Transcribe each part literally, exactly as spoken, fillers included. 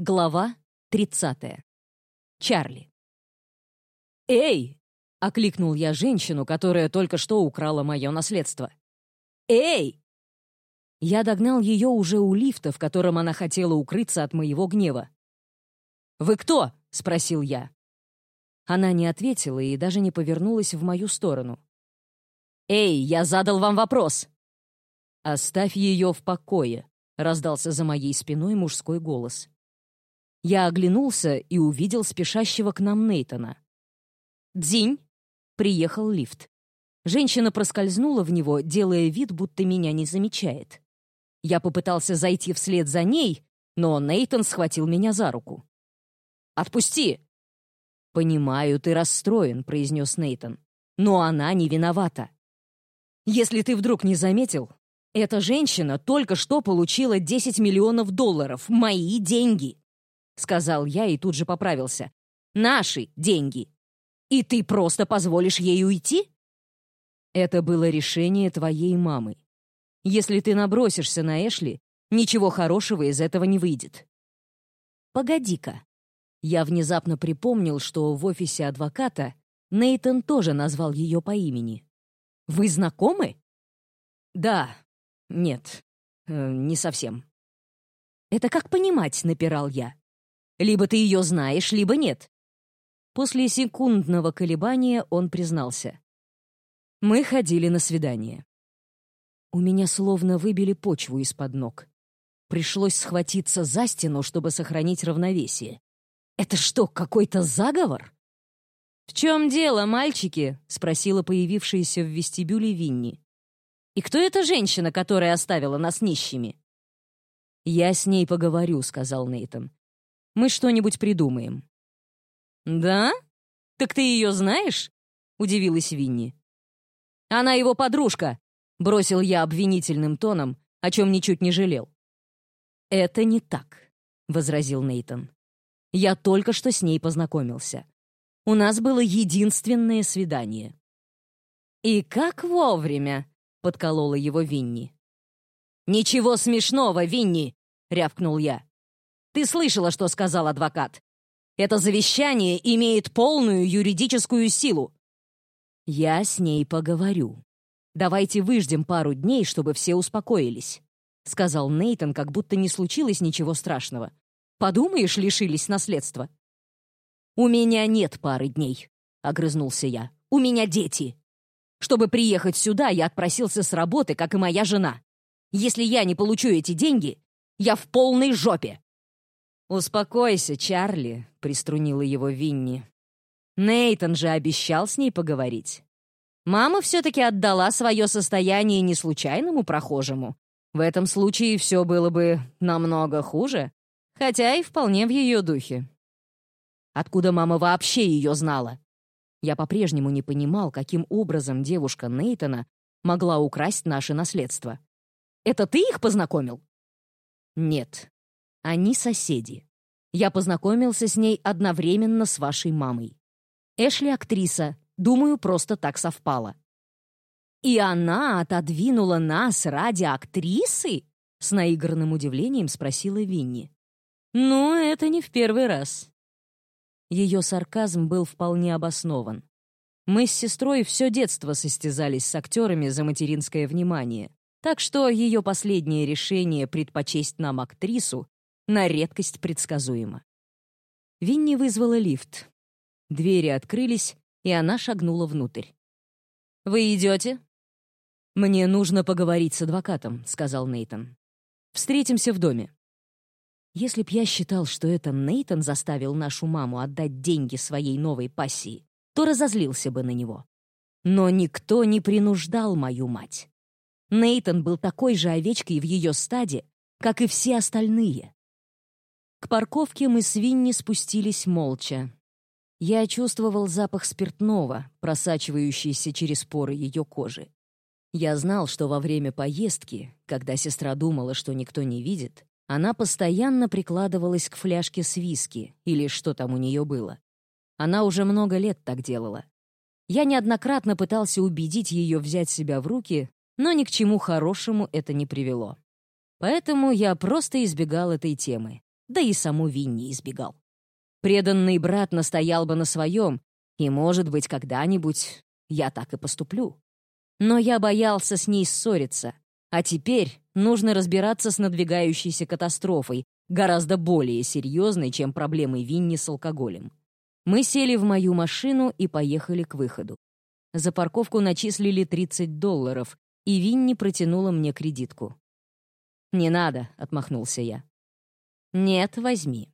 Глава тридцатая. Чарли. «Эй!» — окликнул я женщину, которая только что украла мое наследство. «Эй!» Я догнал ее уже у лифта, в котором она хотела укрыться от моего гнева. «Вы кто?» — спросил я. Она не ответила и даже не повернулась в мою сторону. «Эй, я задал вам вопрос!» «Оставь ее в покое», — раздался за моей спиной мужской голос. Я оглянулся и увидел спешащего к нам Нейтана. «Дзинь!» — приехал лифт. Женщина проскользнула в него, делая вид, будто меня не замечает. Я попытался зайти вслед за ней, но Нейтан схватил меня за руку. «Отпусти!» «Понимаю, ты расстроен», — произнес Нейтан. «Но она не виновата. Если ты вдруг не заметил, эта женщина только что получила десять миллионов долларов, мои деньги», — сказал я и тут же поправился. «Наши деньги. И ты просто позволишь ей уйти?» «Это было решение твоей мамы. Если ты набросишься на Эшли, ничего хорошего из этого не выйдет». «Погоди-ка». Я внезапно припомнил, что в офисе адвоката Нейтан тоже назвал ее по имени. «Вы знакомы?» «Да. Нет. Э, не совсем». «Это как понимать?» — напирал я. «Либо ты ее знаешь, либо нет». После секундного колебания он признался. «Мы ходили на свидание». У меня словно выбили почву из-под ног. Пришлось схватиться за стену, чтобы сохранить равновесие. «Это что, какой-то заговор?» «В чем дело, мальчики?» — спросила появившаяся в вестибюле Винни. «И кто эта женщина, которая оставила нас нищими?» «Я с ней поговорю», — сказал Нейтан. «Мы что-нибудь придумаем». «Да? Так ты ее знаешь?» — удивилась Винни. «Она его подружка», — бросил я обвинительным тоном, о чем ничуть не жалел. «Это не так», — возразил Нейтан. «Я только что с ней познакомился. У нас было единственное свидание». «И как вовремя», — подколола его Винни. «Ничего смешного, Винни», — рявкнул я. «Ты слышала, что сказал адвокат? Это завещание имеет полную юридическую силу». «Я с ней поговорю. Давайте выждем пару дней, чтобы все успокоились», — сказал Нейтан, как будто не случилось ничего страшного. «Подумаешь, лишились наследства». «У меня нет пары дней», — огрызнулся я. «У меня дети. Чтобы приехать сюда, я отпросился с работы, как и моя жена. Если я не получу эти деньги, я в полной жопе». «Успокойся, Чарли», — приструнила его Винни. «Нейтан же обещал с ней поговорить. Мама все-таки отдала свое состояние не случайному прохожему. В этом случае все было бы намного хуже, хотя и вполне в ее духе». Откуда мама вообще ее знала? Я по-прежнему не понимал, каким образом девушка Нейтана могла украсть наше наследство. «Это ты их познакомил?» «Нет. Они соседи. Я познакомился с ней одновременно с вашей мамой. Эшли — актриса. Думаю, просто так совпало». «И она отодвинула нас ради актрисы?» — с наигранным удивлением спросила Винни. «Ну, это не в первый раз». Ее сарказм был вполне обоснован. Мы с сестрой все детство состязались с актерами за материнское внимание, так что ее последнее решение предпочесть нам актрису на редкость предсказуемо. Винни вызвала лифт. Двери открылись, и она шагнула внутрь. «Вы идете?» «Мне нужно поговорить с адвокатом», — сказал Нейтан. «Встретимся в доме». Если б я считал, что это Нейтан заставил нашу маму отдать деньги своей новой пассии, то разозлился бы на него. Но никто не принуждал мою мать. Нейтан был такой же овечкой в ее стаде, как и все остальные. К парковке мы с Винни спустились молча. Я чувствовал запах спиртного, просачивающийся через поры ее кожи. Я знал, что во время поездки, когда сестра думала, что никто не видит, она постоянно прикладывалась к фляжке с виски, или что там у нее было. Она уже много лет так делала. Я неоднократно пытался убедить ее взять себя в руки, но ни к чему хорошему это не привело. Поэтому я просто избегал этой темы. да и саму Винни избегал. Преданный брат настоял бы на своем, и, может быть, когда-нибудь я так и поступлю. Но я боялся с ней ссориться, а теперь нужно разбираться с надвигающейся катастрофой, гораздо более серьезной, чем проблемой Винни с алкоголем. Мы сели в мою машину и поехали к выходу. За парковку начислили тридцать долларов, и Винни протянула мне кредитку. «Не надо», — отмахнулся я. «Нет, возьми».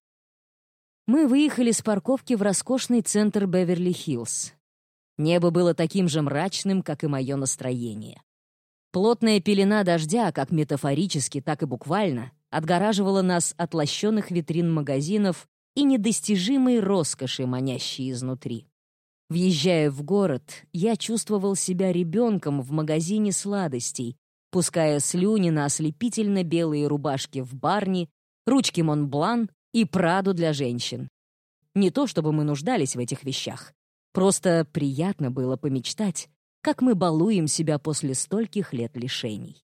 Мы выехали с парковки в роскошный центр Беверли-Хиллз. Небо было таким же мрачным, как и мое настроение. Плотная пелена дождя, как метафорически, так и буквально, отгораживала нас от лощеных витрин магазинов и недостижимой роскоши, манящей изнутри. Въезжая в город, я чувствовал себя ребенком в магазине сладостей, пуская слюни на ослепительно белые рубашки в Барни, ручки Монблан и Праду для женщин. Не то чтобы мы нуждались в этих вещах. Просто приятно было помечтать, как мы балуем себя после стольких лет лишений.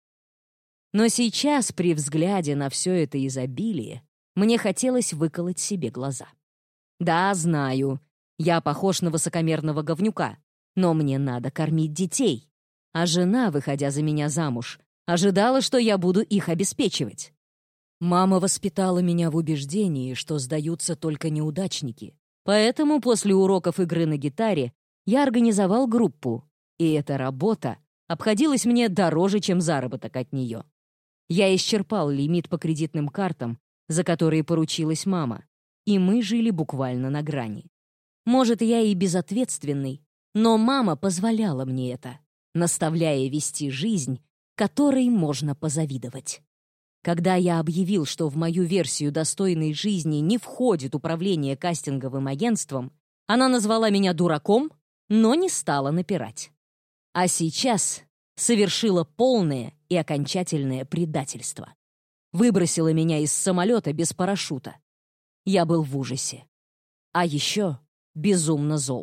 Но сейчас, при взгляде на все это изобилие, мне хотелось выколоть себе глаза. Да, знаю, я похож на высокомерного говнюка, но мне надо кормить детей. А жена, выходя за меня замуж, ожидала, что я буду их обеспечивать. Мама воспитала меня в убеждении, что сдаются только неудачники. Поэтому после уроков игры на гитаре я организовал группу, и эта работа обходилась мне дороже, чем заработок от нее. Я исчерпал лимит по кредитным картам, за которые поручилась мама, и мы жили буквально на грани. Может, я и безответственный, но мама позволяла мне это, наставляя вести жизнь, которой можно позавидовать. Когда я объявил, что в мою версию достойной жизни не входит управление кастинговым агентством, она назвала меня дураком, но не стала напирать. А сейчас совершила полное и окончательное предательство. Выбросила меня из самолета без парашюта. Я был в ужасе. А еще безумно зол.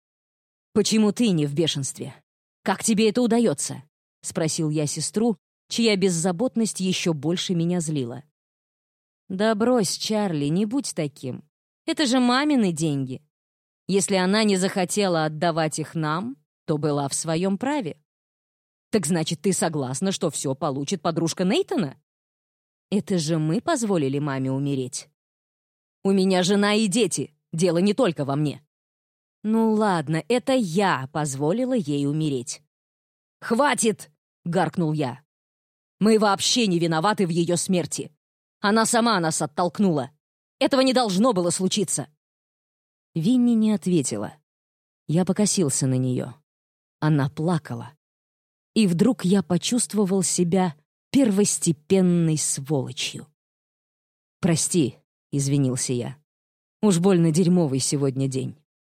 «Почему ты не в бешенстве? Как тебе это удается?» — спросил я сестру, чья беззаботность еще больше меня злила. «Да брось, Чарли, не будь таким. Это же мамины деньги. Если она не захотела отдавать их нам, то была в своем праве. Так значит, ты согласна, что все получит подружка Нейтана? Это же мы позволили маме умереть. У меня жена и дети. Дело не только во мне». «Ну ладно, это я позволила ей умереть». «Хватит!» — гаркнул я. «Мы вообще не виноваты в ее смерти. Она сама нас оттолкнула. Этого не должно было случиться». Винни не ответила. Я покосился на нее. Она плакала. И вдруг я почувствовал себя первостепенной сволочью. «Прости», — извинился я. «Уж больно дерьмовый сегодня день».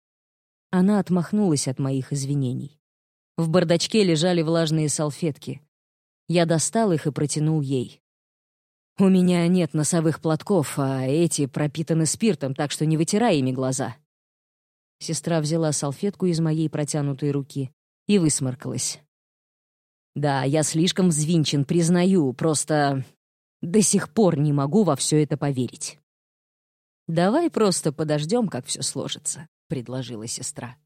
Она отмахнулась от моих извинений. В бардачке лежали влажные салфетки. Я достал их и протянул ей. «У меня нет носовых платков, а эти пропитаны спиртом, так что не вытирай ими глаза». Сестра взяла салфетку из моей протянутой руки и высморкалась. «Да, я слишком взвинчен, признаю, просто до сих пор не могу во все это поверить». «Давай просто подождем, как все сложится», — предложила сестра.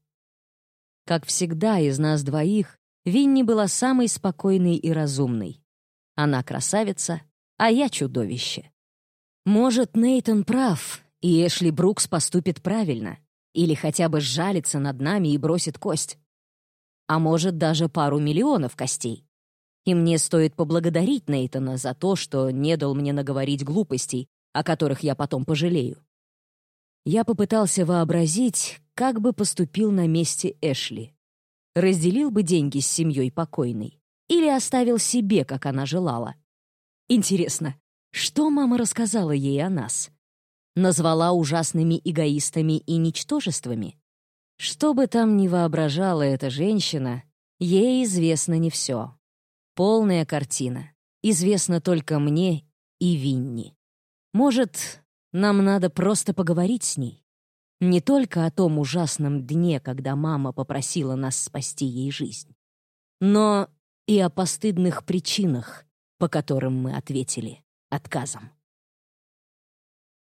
Как всегда, из нас двоих Винни была самой спокойной и разумной. Она красавица, а я чудовище. Может, Нейтан прав, и Эшли Брукс поступит правильно, или хотя бы сжалится над нами и бросит кость. А может, даже пару миллионов костей. И мне стоит поблагодарить Нейтана за то, что не дал мне наговорить глупостей, о которых я потом пожалею. Я попытался вообразить, как бы поступил на месте Эшли. Разделил бы деньги с семьей покойной или оставил себе, как она желала. Интересно, что мама рассказала ей о нас? Назвала ужасными эгоистами и ничтожествами? Что бы там ни воображала эта женщина, ей известно не все. Полная картина. Известна только мне и Винни. Может, нам надо просто поговорить с ней? Не только о том ужасном дне, когда мама попросила нас спасти ей жизнь, но и о постыдных причинах, по которым мы ответили отказом.